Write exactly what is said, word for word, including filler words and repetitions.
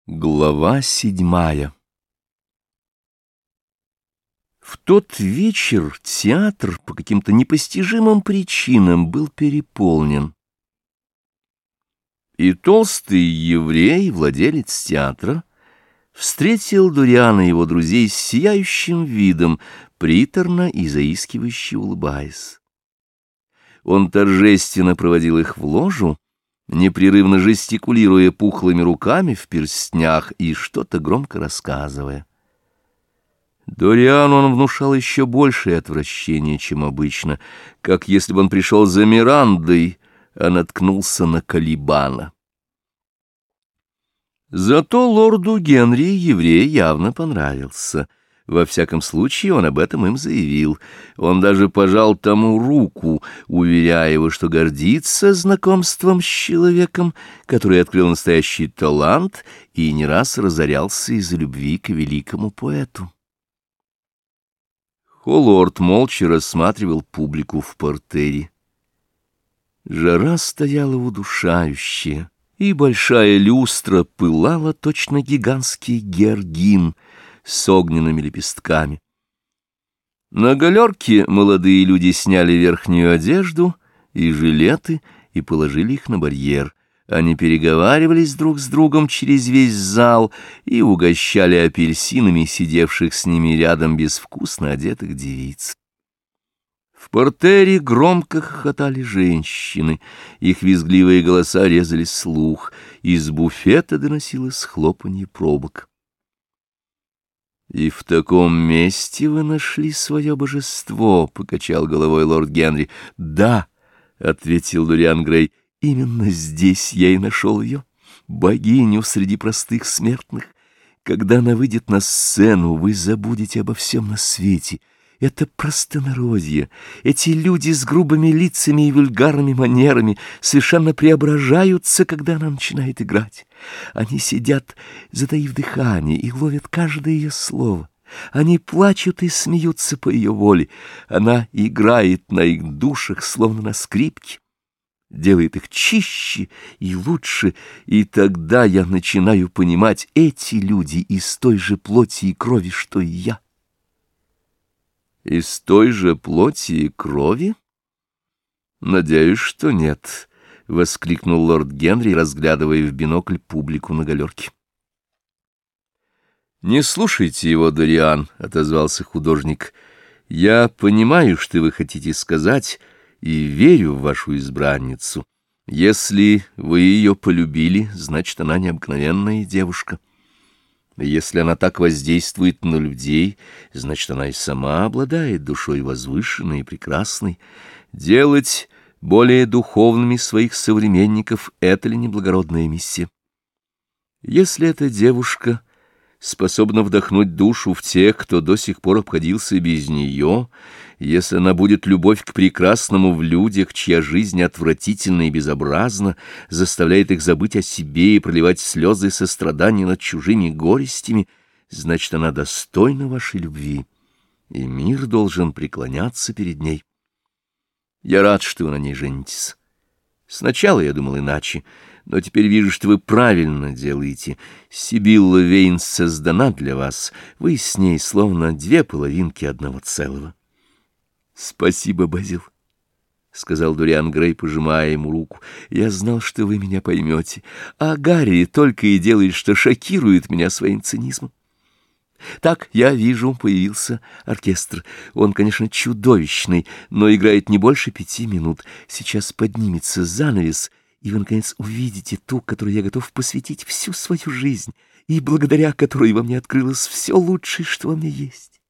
Глава седьмая. В тот вечер театр по каким-то непостижимым причинам был переполнен. И толстый еврей, владелец театра, встретил Дуриана и его друзей с сияющим видом, приторно и заискивающе улыбаясь. Он торжественно проводил их в ложу, непрерывно жестикулируя пухлыми руками в перстнях и что-то громко рассказывая. Дориану он внушал еще большее отвращение, чем обычно, как если бы он пришел за Мирандой, а наткнулся на Калибана. Зато лорду Генри еврей явно понравился. Во всяком случае, он об этом им заявил. Он даже пожал тому руку, уверяя его, что гордится знакомством с человеком, который открыл настоящий талант и не раз разорялся из-за любви к великому поэту. Холлорд молча рассматривал публику в портере. Жара стояла удушающая, и большая люстра пылала точно гигантский георгин с огненными лепестками. На галерке молодые люди сняли верхнюю одежду и жилеты и положили их на барьер. Они переговаривались друг с другом через весь зал и угощали апельсинами сидевших с ними рядом безвкусно одетых девиц. В портере громко хохотали женщины, их визгливые голоса резали слух, из буфета доносилось хлопанье пробок. «И в таком месте вы нашли свое божество», — покачал головой лорд Генри. «Да», — ответил Дориан Грей, — «именно здесь я и нашел ее, богиню среди простых смертных. Когда она выйдет на сцену, вы забудете обо всем на свете. Это простонародье, эти люди с грубыми лицами и вульгарными манерами совершенно преображаются, когда она начинает играть. Они сидят, затаив дыхание, и ловят каждое ее слово. Они плачут и смеются по ее воле. Она играет на их душах, словно на скрипке, делает их чище и лучше, и тогда я начинаю понимать, эти люди из той же плоти и крови, что и я». «Из той же плоти и крови? Надеюсь, что нет», — воскликнул лорд Генри, разглядывая в бинокль публику на галерке. «Не слушайте его, Дориан», — отозвался художник. «Я понимаю, что вы хотите сказать, и верю в вашу избранницу. Если вы ее полюбили, значит, она необыкновенная девушка. Если она так воздействует на людей, значит, она и сама обладает душой возвышенной и прекрасной. Делать более духовными своих современников — это ли не благородная миссия? Если эта девушка способна вдохнуть душу в тех, кто до сих пор обходился без нее, если она будет любовь к прекрасному в людях, чья жизнь отвратительна и безобразна, заставляет их забыть о себе и проливать слезы сострадания над чужими горестями, значит, она достойна вашей любви, и мир должен преклоняться перед ней. Я рад, что вы на ней женитесь. Сначала я думал иначе, но теперь вижу, что вы правильно делаете. Сибилла Вейнс создана для вас. Вы с ней словно две половинки одного целого». «Спасибо, Базил», — сказал Дориан Грей, пожимая ему руку. «Я знал, что вы меня поймете. А Гарри только и делает, что шокирует меня своим цинизмом. Так, я вижу, появился оркестр. Он, конечно, чудовищный, но играет не больше пяти минут. Сейчас поднимется занавес, и вы, наконец, увидите ту, которой я готов посвятить всю свою жизнь, и благодаря которой во мне открылось все лучшее, что во мне есть».